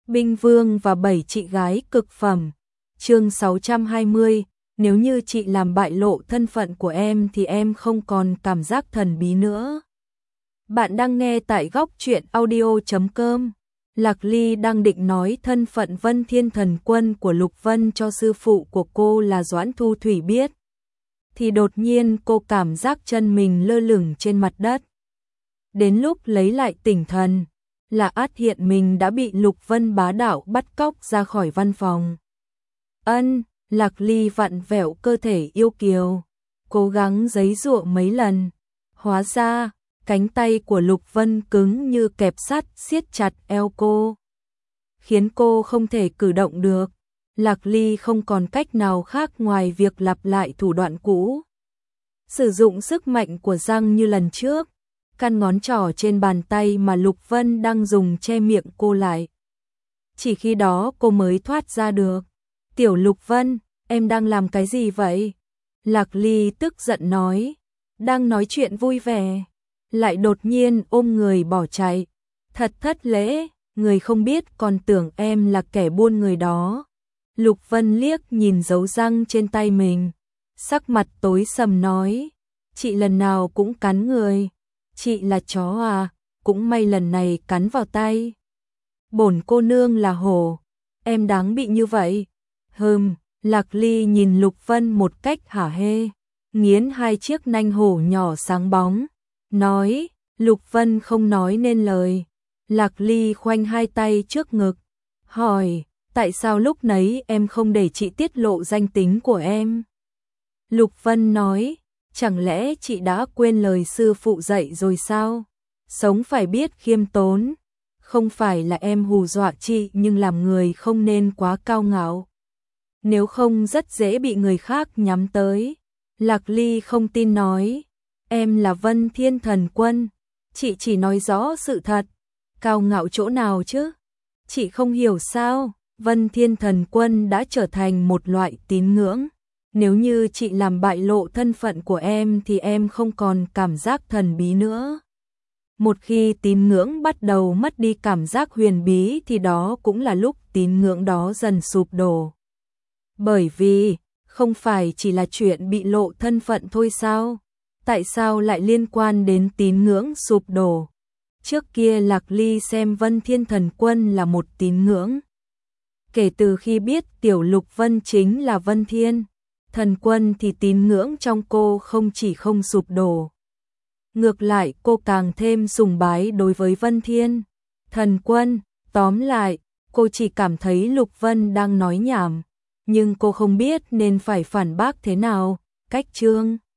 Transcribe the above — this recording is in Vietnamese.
Binh Vương và 7 chị gái cực phẩm. Chương 620, nếu như chị làm bại lộ thân phận của em thì em không còn cảm giác thần bí nữa. Bạn đang nghe tại góc truyện audio.com. Lạc Ly đang định nói thân phận Vân Thiên Thần Quân của Lục Vân cho sư phụ của cô là Doãn Thu Thủy biết. Thì đột nhiên cô cảm giác chân mình lơ lửng trên mặt đất. Đến lúc lấy lại tỉnh thần, là át hiện mình đã bị Lục Vân bá đạo bắt cóc ra khỏi văn phòng. Lạc Ly vặn vẹo cơ thể yêu kiều, cố gắng giãy giụa mấy lần. Hóa ra, cánh tay của Lục Vân cứng như kẹp sắt siết chặt eo cô, khiến cô không thể cử động được. Lạc Ly không còn cách nào khác ngoài việc lặp lại thủ đoạn cũ. Sử dụng sức mạnh của răng như lần trước, căn ngón trỏ trên bàn tay mà Lục Vân đang dùng che miệng cô lại. Chỉ khi đó cô mới thoát ra được. Tiểu Lục Vân, em đang làm cái gì vậy? Lạc Ly tức giận nói. Đang nói chuyện vui vẻ, lại đột nhiên ôm người bỏ chạy. Thật thất lễ, người không biết còn tưởng em là kẻ buôn người đó. Lục Vân liếc nhìn dấu răng trên tay mình, sắc mặt tối sầm nói. Chị lần nào cũng cắn người. Chị là chó à, cũng may lần này cắn vào tay. Bổn cô nương là hổ, em đáng bị như vậy. Lạc Ly nhìn Lục Vân một cách hả hê, nghiến hai chiếc nanh hổ nhỏ sáng bóng, nói. Lục Vân không nói nên lời. Lạc Ly khoanh hai tay trước ngực, hỏi, tại sao lúc nấy em không để chị tiết lộ danh tính của em? Lục Vân nói, chẳng lẽ chị đã quên lời sư phụ dạy rồi sao? Sống phải biết khiêm tốn. Không phải là em hù dọa chị, nhưng làm người không nên quá cao ngạo, nếu không rất dễ bị người khác nhắm tới. Lạc Ly không tin nói, em là Vân Thiên Thần Quân, chị chỉ nói rõ sự thật, cao ngạo chỗ nào chứ? Chị không hiểu sao? Vân Thiên Thần Quân đã trở thành một loại tín ngưỡng. Nếu như chị làm bại lộ thân phận của em thì em không còn cảm giác thần bí nữa. Một khi tín ngưỡng bắt đầu mất đi cảm giác huyền bí thì đó cũng là lúc tín ngưỡng đó dần sụp đổ. Bởi vì, không phải chỉ là chuyện bị lộ thân phận thôi sao? Tại sao lại liên quan đến tín ngưỡng sụp đổ? Trước kia Lạc Ly xem Vân Thiên Thần Quân là một tín ngưỡng. Kể từ khi biết Tiểu Lục Vân chính là Vân Thiên Thần Quân thì tín ngưỡng trong cô không chỉ không sụp đổ. Ngược lại cô càng thêm sùng bái đối với Vân Thiên Thần Quân. Tóm lại, cô chỉ cảm thấy Lục Vân đang nói nhảm, nhưng cô không biết nên phải phản bác thế nào. Cách chương